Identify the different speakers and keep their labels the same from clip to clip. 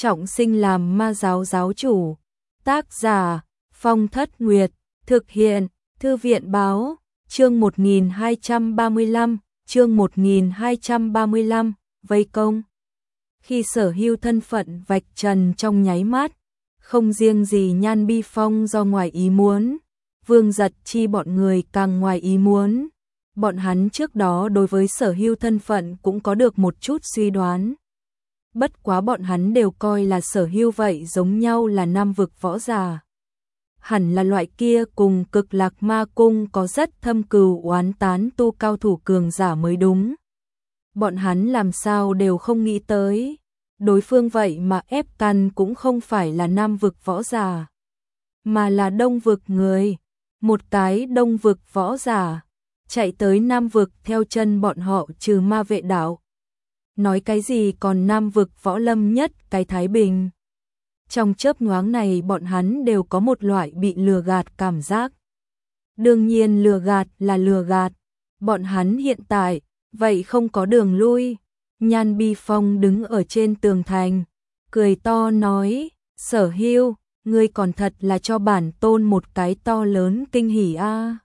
Speaker 1: trọng sinh làm ma giáo giáo chủ. Tác giả Phong Thất Nguyệt, thực hiện Thư viện Báo, chương 1235, chương 1235, vây công. Khi Sở Hưu thân phận vạch trần trong nháy mắt, không riêng gì Nhan Bi Phong do ngoài ý muốn, Vương Giật Chi bọn người càng ngoài ý muốn. Bọn hắn trước đó đối với Sở Hưu thân phận cũng có được một chút suy đoán. Bất quá bọn hắn đều coi là Sở Hưu vậy giống nhau là Nam vực võ giả. Hẳn là loại kia cùng Cực Lạc Ma Cung có rất thâm cừu oán tán tu cao thủ cường giả mới đúng. Bọn hắn làm sao đều không nghĩ tới. Đối phương vậy mà ép căn cũng không phải là Nam vực võ giả, mà là Đông vực người. Một cái Đông vực võ giả chạy tới Nam vực theo chân bọn họ trừ ma vệ đạo. Nói cái gì còn Nam vực võ lâm nhất cái Thái Bình. Trong chớp nhoáng này bọn hắn đều có một loại bị lừa gạt cảm giác. Đương nhiên lừa gạt là lừa gạt. Bọn hắn hiện tại vậy không có đường lui. Nhan Bi Phong đứng ở trên tường thành, cười to nói, Sở Hưu, ngươi còn thật là cho bản tôn một cái to lớn kinh hỉ a.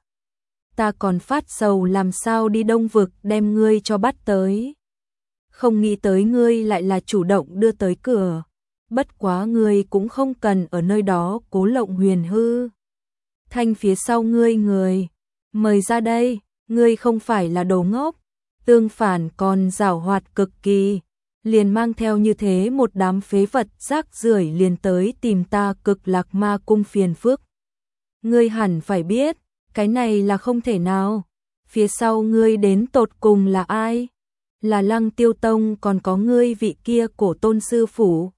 Speaker 1: Ta còn phát sầu làm sao đi Đông vực đem ngươi cho bắt tới. Không nghĩ tới ngươi lại là chủ động đưa tới cửa. Bất quá ngươi cũng không cần ở nơi đó cố lộng huyền hư. Thanh phía sau ngươi người, mời ra đây, ngươi không phải là đồ ngốc. Tương phản còn giảo hoạt cực kỳ, liền mang theo như thế một đám phế vật rác rưởi liền tới tìm ta Cực Lạc Ma Cung phiền phức. Ngươi hẳn phải biết, cái này là không thể nào. Phía sau ngươi đến tột cùng là ai? Là Lăng Tiêu Tông còn có ngươi vị kia cổ tôn sư phủ.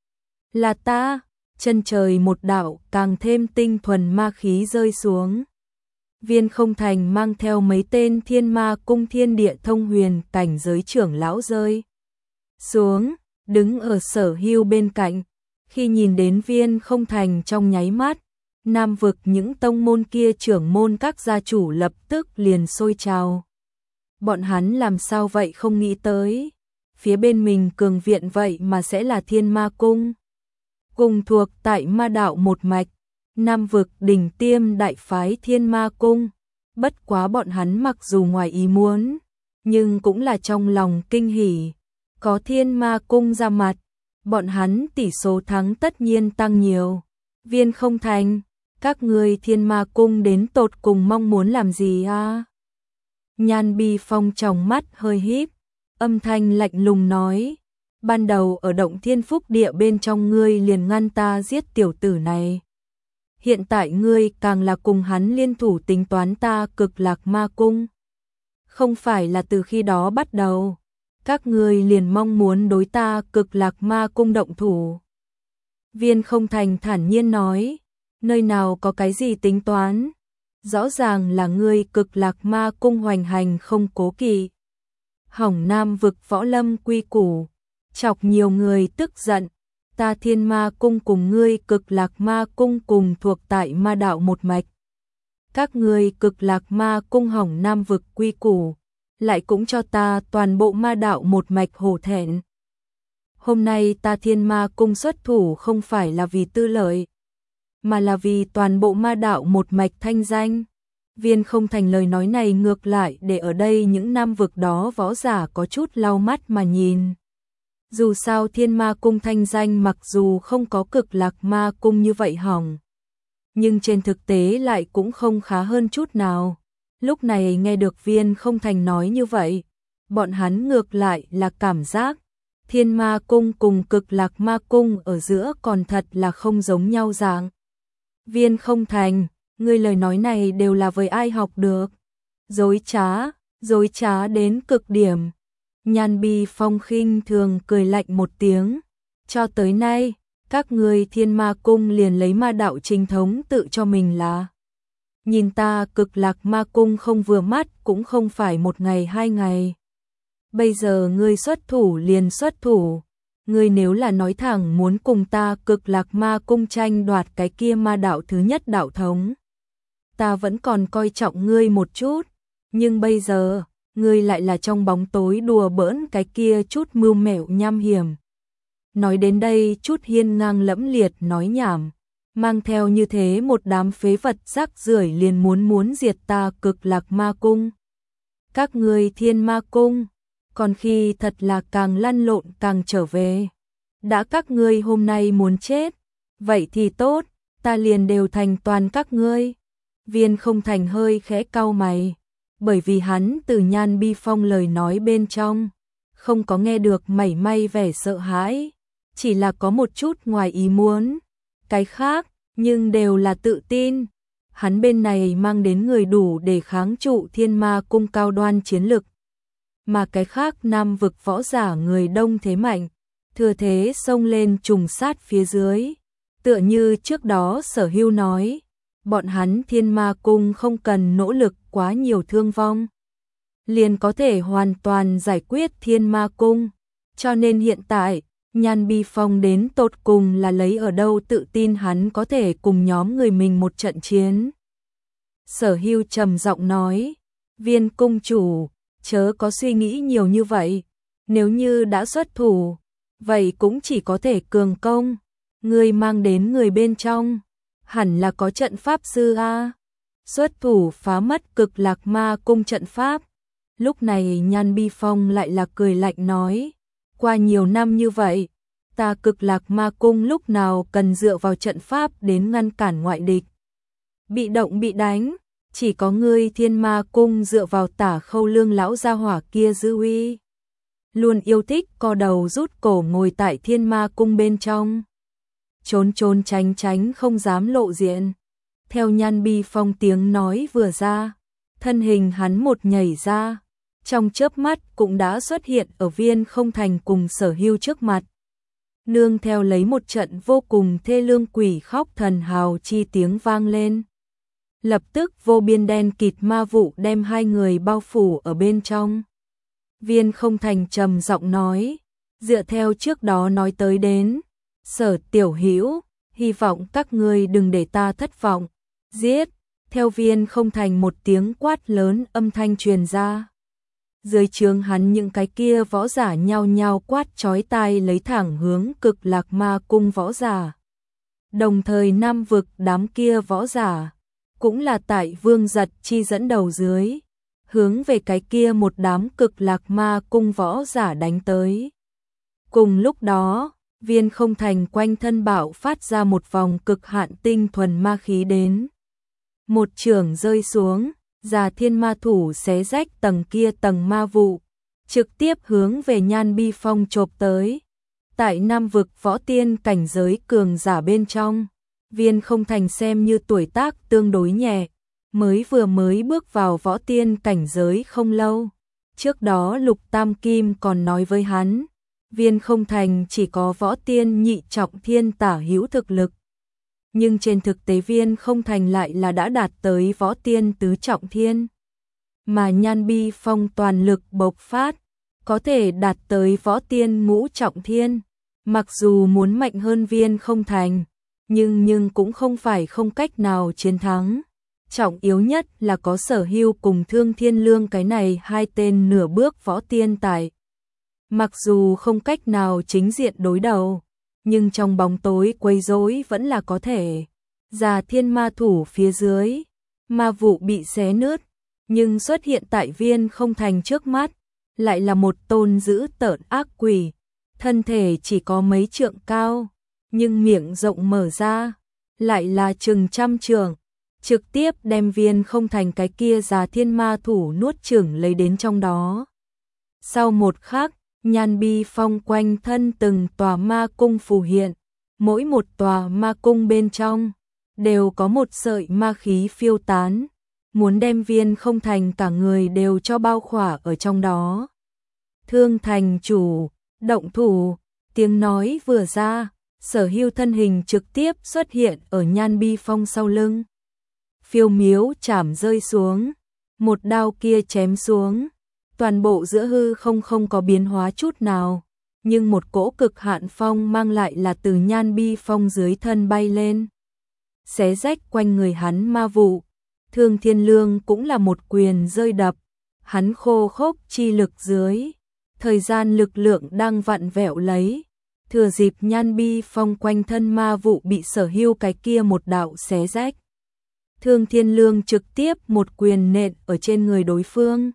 Speaker 1: Là ta. Chân trời một đạo càng thêm tinh thuần ma khí rơi xuống. Viên Không Thành mang theo mấy tên Thiên Ma Cung Thiên Địa Thông Huyền cảnh giới trưởng lão rơi xuống, đứng ở Sở Hưu bên cạnh. Khi nhìn đến Viên Không Thành trong nháy mắt, Nam vực những tông môn kia trưởng môn các gia chủ lập tức liền sôi trào. Bọn hắn làm sao vậy không nghĩ tới, phía bên mình cường viện vậy mà sẽ là Thiên Ma Cung. Cùng thuộc tại ma đạo một mạch, Nam vực đỉnh tiêm đại phái Thiên Ma Cung. Bất quá bọn hắn mặc dù ngoài ý muốn, nhưng cũng là trong lòng kinh hỉ. Có Thiên Ma Cung ra mặt, bọn hắn tỷ số thắng tất nhiên tăng nhiều. Viên Không Thành, các ngươi Thiên Ma Cung đến tột cùng mong muốn làm gì a? Nhan Bi Phong trong mắt hơi híp, âm thanh lạnh lùng nói, ban đầu ở Động Thiên Phúc Địa bên trong ngươi liền ngăn ta giết tiểu tử này. Hiện tại ngươi càng là cùng hắn liên thủ tính toán ta Cực Lạc Ma Cung. Không phải là từ khi đó bắt đầu, các ngươi liền mong muốn đối ta Cực Lạc Ma Cung động thủ. Viên Không Thành thản nhiên nói, nơi nào có cái gì tính toán, rõ ràng là ngươi Cực Lạc Ma Cung hoành hành không cố kỵ. Hỏng Nam vực võ lâm quy củ, chọc nhiều người tức giận. Ta Thiên Ma Cung cùng ngươi Cực Lạc Ma Cung cùng thuộc tại ma đạo một mạch. Các ngươi Cực Lạc Ma Cung hỏng Nam vực quy củ, lại cũng cho ta toàn bộ ma đạo một mạch hổ thẹn. Hôm nay ta Thiên Ma Cung xuất thủ không phải là vì tư lợi, mà là vì toàn bộ ma đạo một mạch thanh danh. Viên Không Thành lời nói này ngược lại để ở đây những Nam vực đó võ giả có chút lau mắt mà nhìn. Dù sao Thiên Ma Cung thanh danh mặc dù không có Cực Lạc Ma Cung như vậy hỏng, nhưng trên thực tế lại cũng không khá hơn chút nào. Lúc này nghe được Viên Không Thành nói như vậy, bọn hắn ngược lại là cảm giác Thiên Ma Cung cùng Cực Lạc Ma Cung ở giữa còn thật là không giống nhau dạng. Viên Không Thành, ngươi lời nói này đều là với ai học được? Dối trá đến cực điểm. Nhan Bi Phong khinh thường cười lạnh một tiếng. Cho tới nay, các ngươi Thiên Ma Cung liền lấy ma đạo chính thống tự cho mình là. Nhìn ta Cực Lạc Ma Cung không vừa mắt cũng không phải một ngày hai ngày. Bây giờ ngươi xuất thủ liền xuất thủ. Ngươi nếu là nói thẳng muốn cùng ta Cực Lạc Ma Cung tranh đoạt cái kia ma đạo thứ nhất đạo thống, ta vẫn còn coi trọng ngươi một chút. Nhưng bây giờ, ngươi lại là trong bóng tối đùa bỡn cái kia chút mưu mẹo nham hiểm. Nói đến đây chút hiên ngang lẫm liệt nói nhảm, mang theo như thế một đám phế vật rác rưởi liền muốn diệt ta Cực Lạc Ma Cung. Các ngươi Thiên Ma Cung, còn khi thật là càng lăn lộn càng trở về. Đã các ngươi hôm nay muốn chết, vậy thì tốt, ta liền đều thành toàn các ngươi. Viên Không Thành hơi khẽ cau mày, bởi vì hắn từ Nhan Bi Phong lời nói bên trong, không có nghe được mảy may vẻ sợ hãi, chỉ là có một chút ngoài ý muốn. Cái khác, nhưng đều là tự tin. Hắn bên này mang đến người đủ để kháng trụ Thiên Ma Cung cao đoan chiến lực. Mà cái khác Nam vực võ giả người đông thế mạnh, thừa thế xông lên trùng sát phía dưới. Tựa như trước đó Sở Hưu nói, bọn hắn Thiên Ma Cung không cần nỗ lực quá nhiều thương vong, liền có thể hoàn toàn giải quyết Thiên Ma Cung. Cho nên hiện tại, Nhan Bi Phong đến tột cùng là lấy ở đâu tự tin hắn có thể cùng nhóm người mình một trận chiến. Sở Hưu trầm giọng nói, Viên cung chủ, chớ có suy nghĩ nhiều như vậy, nếu như đã xuất thủ, vậy cũng chỉ có thể cường công. Người mang đến người bên trong, hẳn là có trận pháp sư a. Xuất thủ phá mất Cực Lạc Ma Cung trận pháp. Lúc này Nhan Bi Phong lại là cười lạnh nói, qua nhiều năm như vậy, ta Cực Lạc Ma Cung lúc nào cần dựa vào trận pháp đến ngăn cản ngoại địch. Bị động bị đánh, chỉ có ngươi Thiên Ma Cung dựa vào Tả Khâu Lương lão gia hỏa kia dư uy. Luôn yêu thích co đầu rút cổ ngồi tại Thiên Ma Cung bên trong, trốn trốn tránh tránh không dám lộ diện. Theo Nhan Bi Phong tiếng nói vừa ra, thân hình hắn một nhảy ra, trong chớp mắt cũng đã xuất hiện ở Viên Không Thành cùng Sở Hưu trước mặt. Nương theo lấy một trận vô cùng thê lương quỷ khóc thần hào chi tiếng vang lên. Lập tức vô biên đen kịt ma vụ đem hai người bao phủ ở bên trong. Viên Không Thành trầm giọng nói, dựa theo trước đó nói tới đến, Sở tiểu hữu, hy vọng các ngươi đừng để ta thất vọng. Giết! Theo Viên Không Thành một tiếng quát lớn âm thanh truyền ra. Dưới trướng hắn những cái kia võ giả nhao nhao quát chói tai lấy thẳng hướng Cực Lạc Ma Cung võ giả. Đồng thời Nam vực đám kia võ giả, cũng là tại Vương Giật Chi dẫn đầu dưới, hướng về cái kia một đám Cực Lạc Ma Cung võ giả đánh tới. Cùng lúc đó, Viên Không Thành quanh thân bạo phát ra một vòng cực hạn tinh thuần ma khí đến. Một chưởng rơi xuống, Già Thiên Ma Thủ xé rách tầng kia tầng ma vụ, trực tiếp hướng về Nhan Bi Phong chộp tới. Tại Nam vực võ tiên cảnh giới cường giả bên trong, Viên Không Thành xem như tuổi tác tương đối nhẹ, vừa mới bước vào võ tiên cảnh giới không lâu. Trước đó Lục Tam Kim còn nói với hắn, Viên Không Thành chỉ có võ tiên nhị trọng thiên tả hữu thực lực. Nhưng trên thực tế Viên Không Thành lại là đã đạt tới võ tiên tứ trọng thiên. Mà Nhan Bi Phong toàn lực bộc phát, có thể đạt tới võ tiên ngũ trọng thiên. Mặc dù muốn mạnh hơn Viên Không Thành, nhưng cũng không phải không cách nào chiến thắng. Trọng yếu nhất là có Sở Hưu cùng Thương Thiên Lương cái này hai tên nửa bước võ tiên tại. Mặc dù không cách nào chính diện đối đầu, nhưng trong bóng tối quấy rối vẫn là có thể. Già Thiên Ma Thủ phía dưới, ma vụ bị xé nứt, nhưng xuất hiện tại Viên Không Thành trước mắt, lại là một tôn dữ tợn ác quỷ, thân thể chỉ có mấy trượng cao, nhưng miệng rộng mở ra, lại là chừng trăm trượng, trực tiếp đem Viên Không Thành cái kia Già Thiên Ma Thủ nuốt chửng lấy đến trong đó. Sau một khắc, Nhan Bi Phong quanh thân từng tòa ma cung phù hiện, mỗi một tòa ma cung bên trong đều có một sợi ma khí phiêu tán, muốn đem Viên Không Thành cả người đều cho bao khỏa ở trong đó. Thương thành chủ, động thủ, tiếng nói vừa ra, Sở Hưu thân hình trực tiếp xuất hiện ở Nhan Bi Phong sau lưng. Phiêu miếu chảm rơi xuống, một đao kia chém xuống. Toàn bộ giữa hư không có biến hóa chút nào, nhưng một cỗ cực hạn phong mang lại là từ Nhan Bi Phong dưới thân bay lên, xé rách quanh người hắn ma vụ. Thương Thiên Lương cũng là một quyền rơi đập, hắn khô khốc chi lực dưới, thời gian lực lượng đang vặn vẹo lấy, thừa dịp Nhan Bi Phong quanh thân ma vụ bị Sở Hưu cái kia một đạo xé rách. Thương Thiên Lương trực tiếp một quyền nện ở trên người đối phương.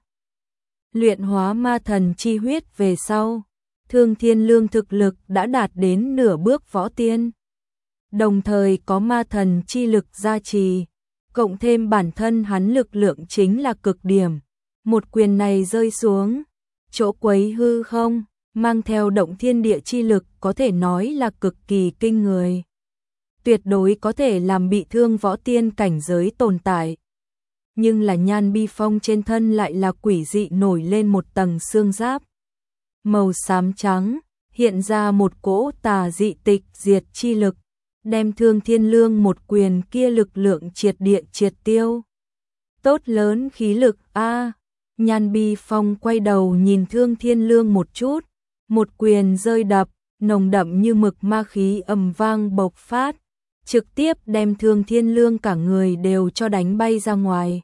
Speaker 1: Luyện hóa ma thần chi huyết về sau, Thương Thiên Lương thực lực đã đạt đến nửa bước võ tiên. Đồng thời có ma thần chi lực gia trì, cộng thêm bản thân hắn lực lượng chính là cực điểm. Một quyền này rơi xuống, chỗ quấy hư không, mang theo động thiên địa chi lực có thể nói là cực kỳ kinh người. Tuyệt đối có thể làm bị thương võ tiên cảnh giới tồn tại. Nhưng là Nhan Bi Phong trên thân lại là quỷ dị nổi lên một tầng xương giáp. Màu xám trắng, hiện ra một cỗ tà dị tịch diệt chi lực, đem Thương Thiên Lương một quyền kia lực lượng triệt địa triệt tiêu. Tốt lớn khí lực a. Nhan Bi Phong quay đầu nhìn Thương Thiên Lương một chút, một quyền rơi đập, nồng đậm như mực ma khí ầm vang bộc phát, trực tiếp đem Thương Thiên Lương cả người đều cho đánh bay ra ngoài.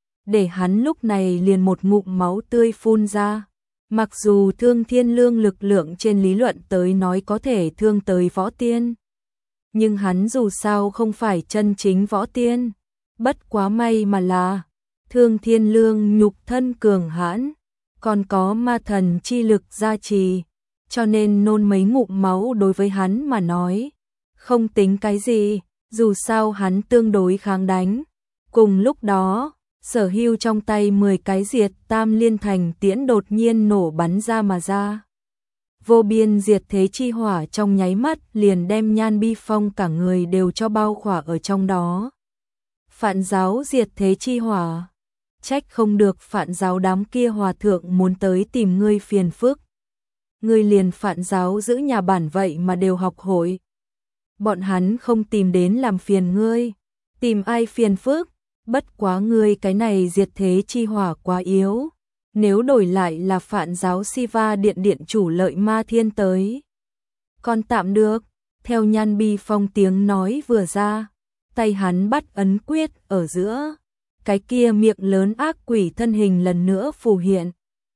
Speaker 1: Để hắn lúc này liền một ngụm máu tươi phun ra. Mặc dù Thương Thiên Lương lực lượng trên lý luận tới nói có thể thương tới võ tiên, nhưng hắn dù sao không phải chân chính võ tiên. Bất quá may mà là Thương Thiên Lương nhục thân cường hãn, còn có ma thần chi lực gia trì, cho nên nôn mấy ngụm máu đối với hắn mà nói không tính cái gì, dù sao hắn tương đối kháng đánh. Cùng lúc đó, Sở Hưu trong tay 10 cái diệt tam liên thành tiễn đột nhiên nổ bắn ra mà ra. Vô biên diệt thế chi hỏa trong nháy mắt liền đem Nhan Bi Phong cả người đều cho bao khỏa ở trong đó. Phạn giáo diệt thế chi hỏa. Trách không được Phạn giáo đám kia hòa thượng muốn tới tìm ngươi phiền phức. Ngươi liền Phạn giáo giữ nhà bản vậy mà đều học hội. Bọn hắn không tìm đến làm phiền ngươi, tìm ai phiền phức? Bất quá ngươi cái này diệt thế chi hỏa quá yếu, nếu đổi lại là Phạn giáo Siva điện điện chủ Lợi Ma Thiên tới, còn tạm được. Theo Nhan Bi Phong tiếng nói vừa ra, tay hắn bắt ấn quyết ở giữa, cái kia miệng lớn ác quỷ thân hình lần nữa phù hiện.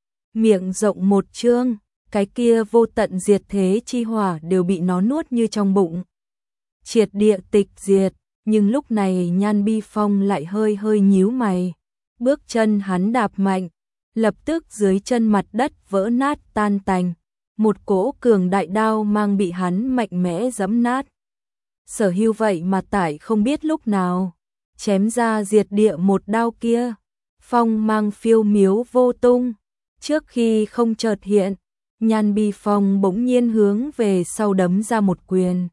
Speaker 1: Miệng rộng một trương, cái kia vô tận diệt thế chi hỏa đều bị nó nuốt như trong bụng. Triệt địa tịch diệt. Nhưng lúc này Nhan Bi Phong lại hơi hơi nhíu mày, bước chân hắn đạp mạnh, lập tức dưới chân mặt đất vỡ nát tan tành, một cỗ cường đại đao mang bị hắn mạnh mẽ giẫm nát. Sở Hưu vậy mà tại không biết lúc nào chém ra diệt địa một đao kia, phong mang phiêu miếu vô tung, trước khi không chợt hiện, Nhan Bi Phong bỗng nhiên hướng về sau đấm ra một quyền.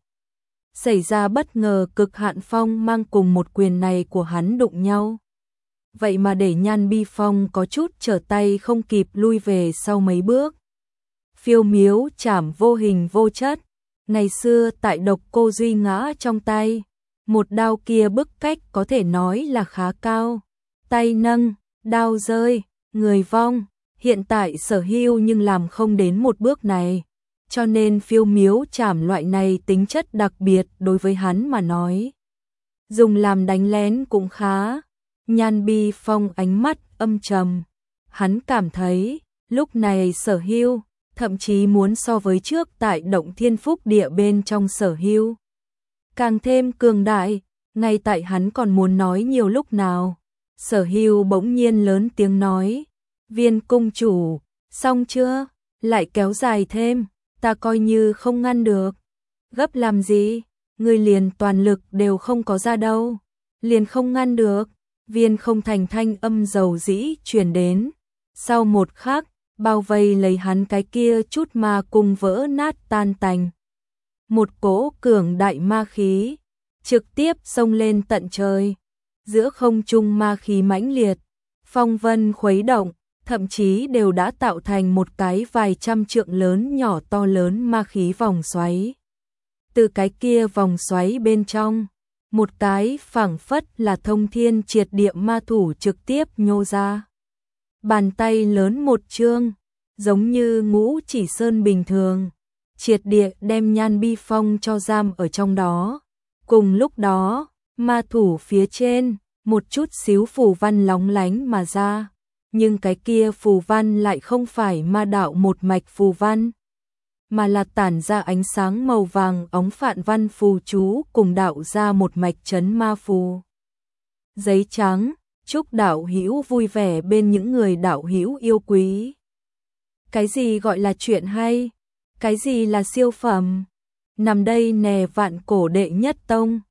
Speaker 1: Xảy ra bất ngờ cực hạn phong mang cùng một quyền này của hắn đụng nhau. Vậy mà để Nhan Bi Phong có chút trở tay không kịp lui về sau mấy bước. Phiêu miếu chảm vô hình vô chất, ngày xưa tại Độc Cô Duy ngã trong tay, một đao kia bức cách có thể nói là khá cao. Tay nâng, đao rơi, người vong, hiện tại Sở Hưu nhưng làm không đến một bước này. Cho nên phiêu miếu chảm loại này tính chất đặc biệt đối với hắn mà nói, dùng làm đánh lén cũng khá. Nhan Bi Phong ánh mắt âm trầm, hắn cảm thấy lúc này Sở Hưu thậm chí muốn so với trước tại Động Thiên Phúc Địa bên trong Sở Hưu càng thêm cường đại. Ngay tại hắn còn muốn nói nhiều lúc nào, Sở Hưu bỗng nhiên lớn tiếng nói: Viên cung chủ, xong chưa? Lại kéo dài thêm, ta coi như không ngăn được. Gấp làm gì? Ngươi liền toàn lực đều không có ra đâu, liền không ngăn được. Viên Không Thành thanh âm dầu dĩ truyền đến. Sau một khắc, bao vây lấy hắn cái kia chút ma cung vỡ nát tan tành. Một cỗ cường đại ma khí trực tiếp xông lên tận trời. Giữa không trung ma khí mãnh liệt, phong vân khuấy động, thậm chí đều đã tạo thành một cái vài trăm trượng lớn nhỏ to lớn ma khí vòng xoáy. Từ cái kia vòng xoáy bên trong, một cái phảng phất là thông thiên triệt địa ma thủ trực tiếp nhô ra. Bàn tay lớn một trương, giống như Ngũ Chỉ Sơn bình thường, triệt địa đem Nhan Bi Phong cho giam ở trong đó. Cùng lúc đó, ma thủ phía trên, một chút xíu phù văn lóng lánh mà ra. Nhưng cái kia phù văn lại không phải ma đạo một mạch phù văn, mà là tản ra ánh sáng màu vàng óng phạn văn phù chú cùng đạo ra một mạch chấn ma phù. Giấy trắng, chúc đạo hữu vui vẻ bên những người đạo hữu yêu quý. Cái gì gọi là chuyện hay? Cái gì là siêu phẩm? Nằm đây nè vạn cổ đệ nhất tông.